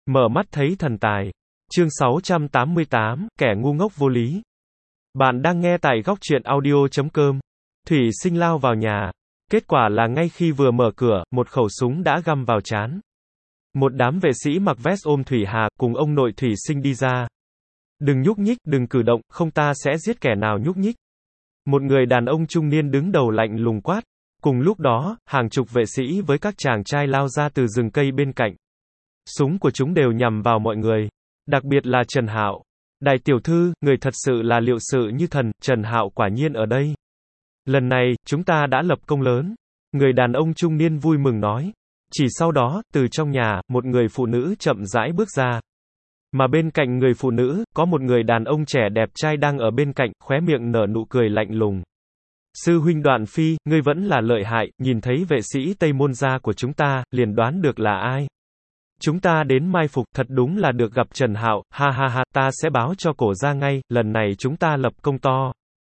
Mở mắt thấy thần tài. Chương 688, kẻ ngu ngốc vô lý. Bạn đang nghe tại góc truyện audio.com. Thủy Sinh lao vào nhà. Kết quả là ngay khi vừa mở cửa, một khẩu súng đã găm vào trán. Một đám vệ sĩ mặc vest ôm Thủy Hà, cùng ông nội Thủy Sinh đi ra. Đừng nhúc nhích, đừng cử động, không ta sẽ giết kẻ nào nhúc nhích. Một người đàn ông trung niên đứng đầu lạnh lùng quát. Cùng lúc đó, hàng chục vệ sĩ với các chàng trai lao ra từ rừng cây bên cạnh. Súng của chúng đều nhằm vào mọi người. Đặc biệt là Trần Hạo. Đại tiểu thư, người thật sự là liệu sự như thần, Trần Hạo quả nhiên ở đây. Lần này, chúng ta đã lập công lớn. Người đàn ông trung niên vui mừng nói. Chỉ sau đó, từ trong nhà, một người phụ nữ chậm rãi bước ra. Mà bên cạnh người phụ nữ, có một người đàn ông trẻ đẹp trai đang ở bên cạnh, khóe miệng nở nụ cười lạnh lùng. Sư huynh Đoạn Phi, ngươi vẫn là lợi hại, nhìn thấy vệ sĩ Tây Môn gia của chúng ta, liền đoán được là ai. Chúng ta đến mai phục, thật đúng là được gặp Trần Hạo, ha ha ha, ta sẽ báo cho cổ gia ngay, lần này chúng ta lập công to.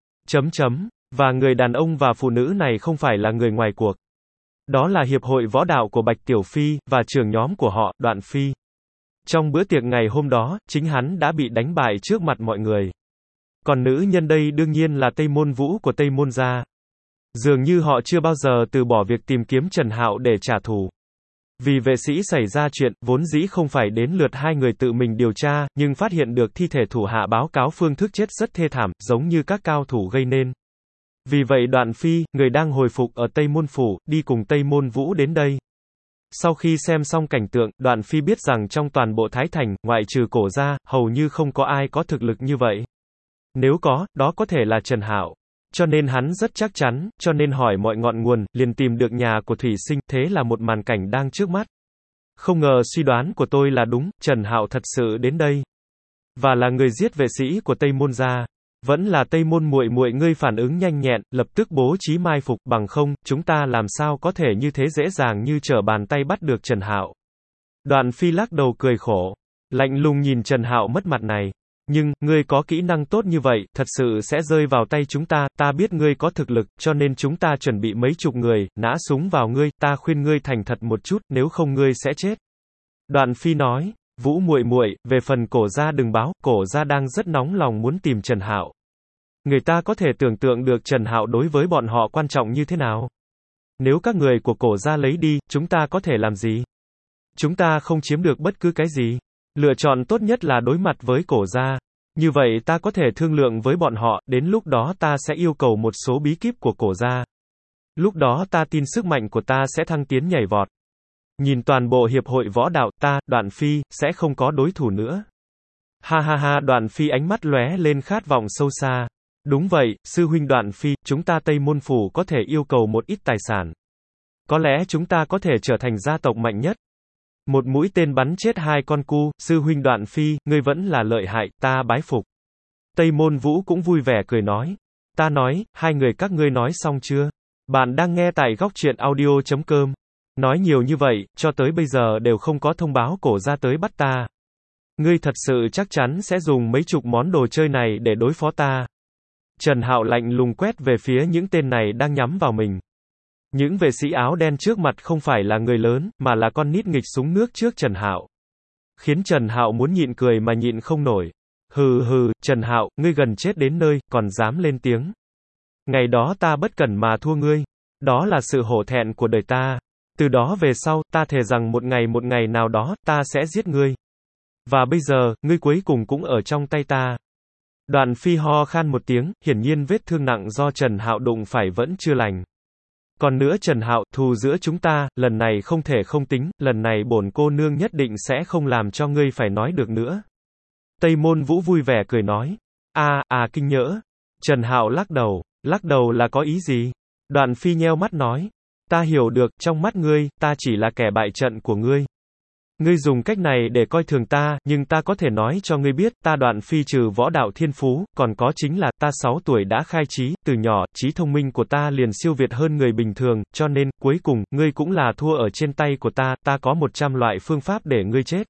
Và người đàn ông và phụ nữ này không phải là người ngoài cuộc. Đó là hiệp hội võ đạo của Bạch Tiểu Phi, và trưởng nhóm của họ, Đoạn Phi. Trong bữa tiệc ngày hôm đó, chính hắn đã bị đánh bại trước mặt mọi người. Còn nữ nhân đây đương nhiên là Tây Môn Vũ của Tây Môn gia. Dường như họ chưa bao giờ từ bỏ việc tìm kiếm Trần Hạo để trả thù. Vì vệ sĩ xảy ra chuyện, vốn dĩ không phải đến lượt hai người tự mình điều tra, nhưng phát hiện được thi thể thủ hạ báo cáo phương thức chết rất thê thảm, giống như các cao thủ gây nên. Vì vậy Đoạn Phi, người đang hồi phục ở Tây Môn Phủ, đi cùng Tây Môn Vũ đến đây. Sau khi xem xong cảnh tượng, Đoạn Phi biết rằng trong toàn bộ Thái Thành, ngoại trừ cổ gia, hầu như không có ai có thực lực như vậy. Nếu có, đó có thể là Trần Hạo. Cho nên hắn rất chắc chắn, cho nên hỏi mọi ngọn nguồn, liền tìm được nhà của Thủy Sinh, thế là một màn cảnh đang trước mắt. Không ngờ suy đoán của tôi là đúng, Trần Hạo thật sự đến đây. Và là người giết vệ sĩ của Tây Môn gia. Vẫn là Tây Môn muội muội ngươi phản ứng nhanh nhẹn, lập tức bố trí mai phục, bằng không, chúng ta làm sao có thể như thế dễ dàng như trở bàn tay bắt được Trần Hạo. Đoạn Phi lắc đầu cười khổ. Lạnh lùng nhìn Trần Hạo mất mặt này. Nhưng, ngươi có kỹ năng tốt như vậy, thật sự sẽ rơi vào tay chúng ta biết ngươi có thực lực, cho nên chúng ta chuẩn bị mấy chục người, nã súng vào ngươi, ta khuyên ngươi thành thật một chút, nếu không ngươi sẽ chết. Đoạn Phi nói, Vũ muội muội, về phần cổ gia đừng báo, cổ gia đang rất nóng lòng muốn tìm Trần Hạo. Người ta có thể tưởng tượng được Trần Hạo đối với bọn họ quan trọng như thế nào. Nếu các người của cổ gia lấy đi, chúng ta có thể làm gì? Chúng ta không chiếm được bất cứ cái gì. Lựa chọn tốt nhất là đối mặt với cổ gia. Như vậy ta có thể thương lượng với bọn họ, đến lúc đó ta sẽ yêu cầu một số bí kíp của cổ gia. Lúc đó ta tin sức mạnh của ta sẽ thăng tiến nhảy vọt. Nhìn toàn bộ hiệp hội võ đạo, ta, Đoạn Phi, sẽ không có đối thủ nữa. Ha ha ha, Đoạn Phi ánh mắt lóe lên khát vọng sâu xa. Đúng vậy, sư huynh Đoạn Phi, chúng ta Tây Môn Phủ có thể yêu cầu một ít tài sản. Có lẽ chúng ta có thể trở thành gia tộc mạnh nhất. Một mũi tên bắn chết hai con cu, sư huynh Đoạn Phi, ngươi vẫn là lợi hại, ta bái phục. Tây Môn Vũ cũng vui vẻ cười nói. Ta nói, hai người các ngươi nói xong chưa? Bạn đang nghe tại góc truyện audio.com. Nói nhiều như vậy, cho tới bây giờ đều không có thông báo cổ gia tới bắt ta. Ngươi thật sự chắc chắn sẽ dùng mấy chục món đồ chơi này để đối phó ta. Trần Hạo lạnh lùng quét về phía những tên này đang nhắm vào mình. Những vệ sĩ áo đen trước mặt không phải là người lớn, mà là con nít nghịch súng nước trước Trần Hạo. Khiến Trần Hạo muốn nhịn cười mà nhịn không nổi. Hừ hừ, Trần Hạo, ngươi gần chết đến nơi, còn dám lên tiếng. Ngày đó ta bất cẩn mà thua ngươi. Đó là sự hổ thẹn của đời ta. Từ đó về sau, ta thề rằng một ngày nào đó, ta sẽ giết ngươi. Và bây giờ, ngươi cuối cùng cũng ở trong tay ta. Đoạn Phi ho khan một tiếng, hiển nhiên vết thương nặng do Trần Hạo đụng phải vẫn chưa lành. Còn nữa Trần Hạo, thù giữa chúng ta, lần này không thể không tính, lần này bổn cô nương nhất định sẽ không làm cho ngươi phải nói được nữa. Tây Môn Vũ vui vẻ cười nói. Kinh nhỡ. Trần Hạo lắc đầu là có ý gì? Đoạn Phi nheo mắt nói. Ta hiểu được, trong mắt ngươi, ta chỉ là kẻ bại trận của ngươi. Ngươi dùng cách này để coi thường ta, nhưng ta có thể nói cho ngươi biết, ta Đoạn Phi trừ võ đạo thiên phú, còn có chính là, ta 6 tuổi đã khai trí, từ nhỏ, trí thông minh của ta liền siêu việt hơn người bình thường, cho nên, cuối cùng, ngươi cũng là thua ở trên tay của ta có 100 loại phương pháp để ngươi chết.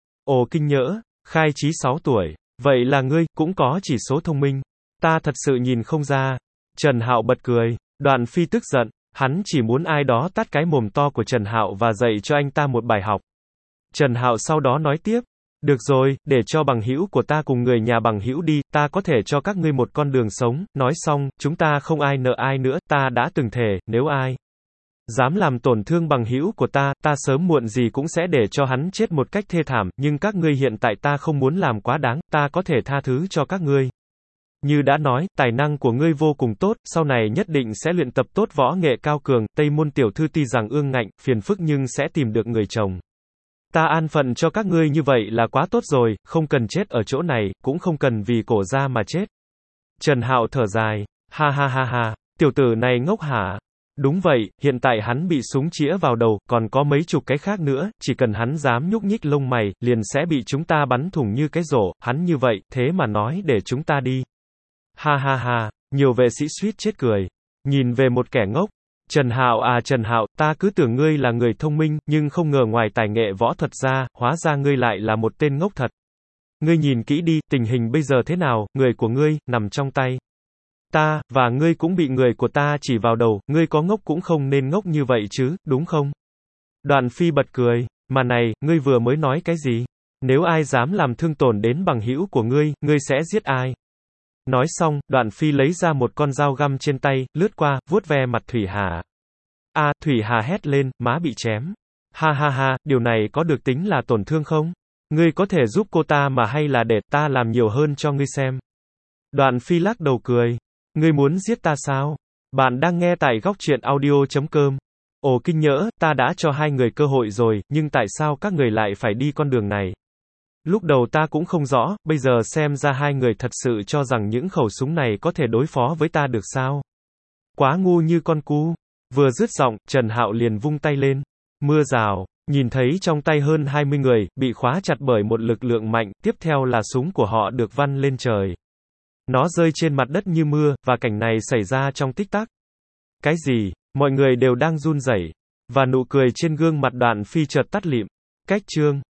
Ồ kinh nhỡ, khai trí 6 tuổi, vậy là ngươi, cũng có chỉ số thông minh. Ta thật sự nhìn không ra. Trần Hạo bật cười, Đoạn Phi tức giận, hắn chỉ muốn ai đó tát cái mồm to của Trần Hạo và dạy cho anh ta một bài học. Trần Hạo sau đó nói tiếp. Được rồi, để cho bằng hữu của ta cùng người nhà bằng hữu đi, ta có thể cho các ngươi một con đường sống, nói xong, chúng ta không ai nợ ai nữa, ta đã từng thề, nếu ai dám làm tổn thương bằng hữu của ta, ta sớm muộn gì cũng sẽ để cho hắn chết một cách thê thảm, nhưng các ngươi hiện tại ta không muốn làm quá đáng, ta có thể tha thứ cho các ngươi. Như đã nói, tài năng của ngươi vô cùng tốt, sau này nhất định sẽ luyện tập tốt võ nghệ cao cường, Tây Môn tiểu thư tuy rằng ương ngạnh, phiền phức nhưng sẽ tìm được người chồng. Ta an phận cho các ngươi như vậy là quá tốt rồi, không cần chết ở chỗ này, cũng không cần vì cổ gia mà chết. Trần Hạo thở dài, ha ha ha ha, tiểu tử này ngốc hả? Đúng vậy, hiện tại hắn bị súng chĩa vào đầu, còn có mấy chục cái khác nữa, chỉ cần hắn dám nhúc nhích lông mày, liền sẽ bị chúng ta bắn thủng như cái rổ, hắn như vậy, thế mà nói để chúng ta đi. Ha ha ha, nhiều vệ sĩ suýt chết cười. Nhìn về một kẻ ngốc. Trần Hạo à Trần Hạo, ta cứ tưởng ngươi là người thông minh, nhưng không ngờ ngoài tài nghệ võ thuật ra, hóa ra ngươi lại là một tên ngốc thật. Ngươi nhìn kỹ đi, tình hình bây giờ thế nào, người của ngươi, nằm trong tay ta, và ngươi cũng bị người của ta chỉ vào đầu, ngươi có ngốc cũng không nên ngốc như vậy chứ, đúng không? Đoạn Phi bật cười, mà này, ngươi vừa mới nói cái gì? Nếu ai dám làm thương tổn đến bằng hữu của ngươi, ngươi sẽ giết ai? Nói xong, Đoạn Phi lấy ra một con dao găm trên tay, lướt qua, vuốt ve mặt Thủy Hà. A, Thủy Hà hét lên, má bị chém. Ha ha ha, điều này có được tính là tổn thương không? Ngươi có thể giúp cô ta mà hay là để ta làm nhiều hơn cho ngươi xem? Đoạn Phi lắc đầu cười. Ngươi muốn giết ta sao? Bạn đang nghe tại góc truyện audio.com. Ồ kinh nhỡ, ta đã cho hai người cơ hội rồi, nhưng tại sao các người lại phải đi con đường này? Lúc đầu ta cũng không rõ, bây giờ xem ra hai người thật sự cho rằng những khẩu súng này có thể đối phó với ta được sao? Quá ngu như con cu. Vừa dứt giọng, Trần Hạo liền vung tay lên. Mưa rào, nhìn thấy trong tay hơn 20 người, bị khóa chặt bởi một lực lượng mạnh, tiếp theo là súng của họ được văng lên trời. Nó rơi trên mặt đất như mưa, và cảnh này xảy ra trong tích tắc. Cái gì? Mọi người đều đang run rẩy, và nụ cười trên gương mặt Đoạn Phi chợt tắt lịm. Cách chương